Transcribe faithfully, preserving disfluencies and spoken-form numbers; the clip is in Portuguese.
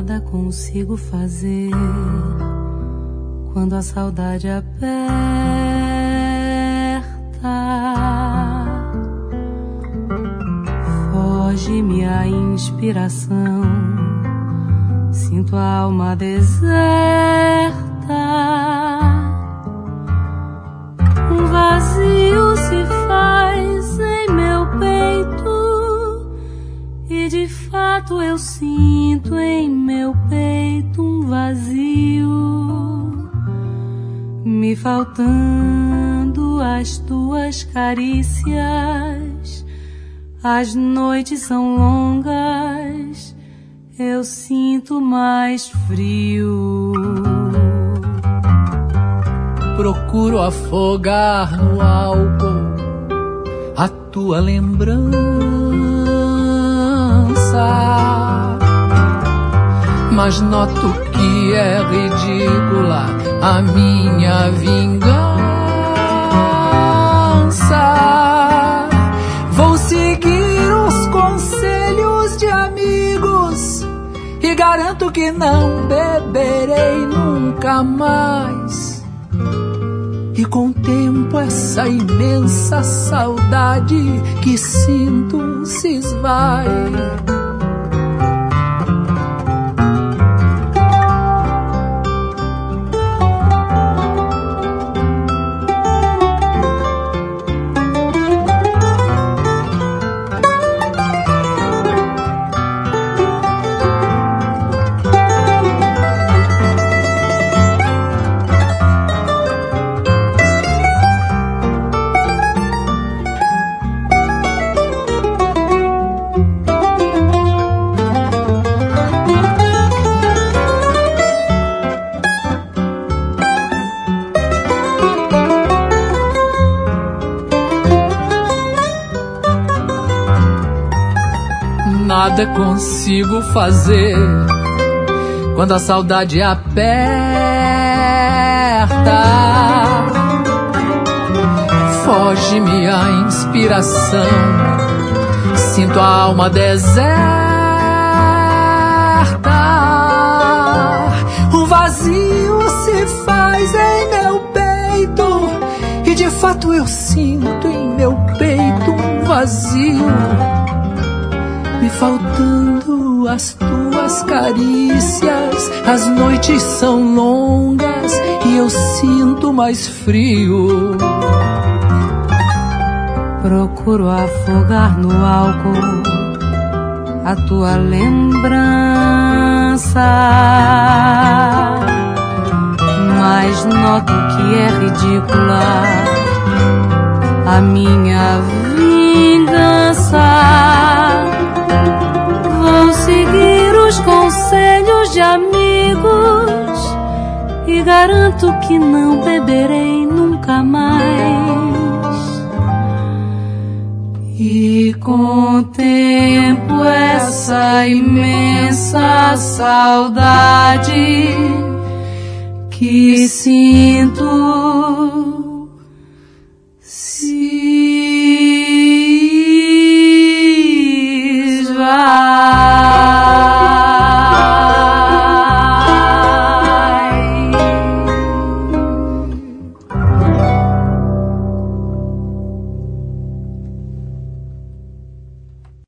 Nada consigo fazer quando a saudade aperta. Foge-me a inspiração, sinto a alma deserta. Um vazio se faz em meu peito e de fato eu sinto em meu peito um vazio, me faltando as tuas carícias. As noites são longas, eu sinto mais frio. Procuro afogar no álcool a tua lembrança, mas noto que é ridícula a minha vingança. Vou seguir os conselhos de amigos e garanto que não beberei nunca mais. E contemplo essa imensa saudade que sinto se esvai. Nada consigo fazer quando a saudade aperta. Foge-me a inspiração, sinto a alma deserta. O vazio se faz em meu peito e de fato eu sinto em meu peito um vazio, me faltando as tuas carícias. As noites são longas e eu sinto mais frio. Procuro afogar no álcool a tua lembrança, mas noto que é ridícula a minha vingança. Vou seguir os conselhos de amigos e garanto que não beberei nunca mais. E contemplo essa imensa saudade que sinto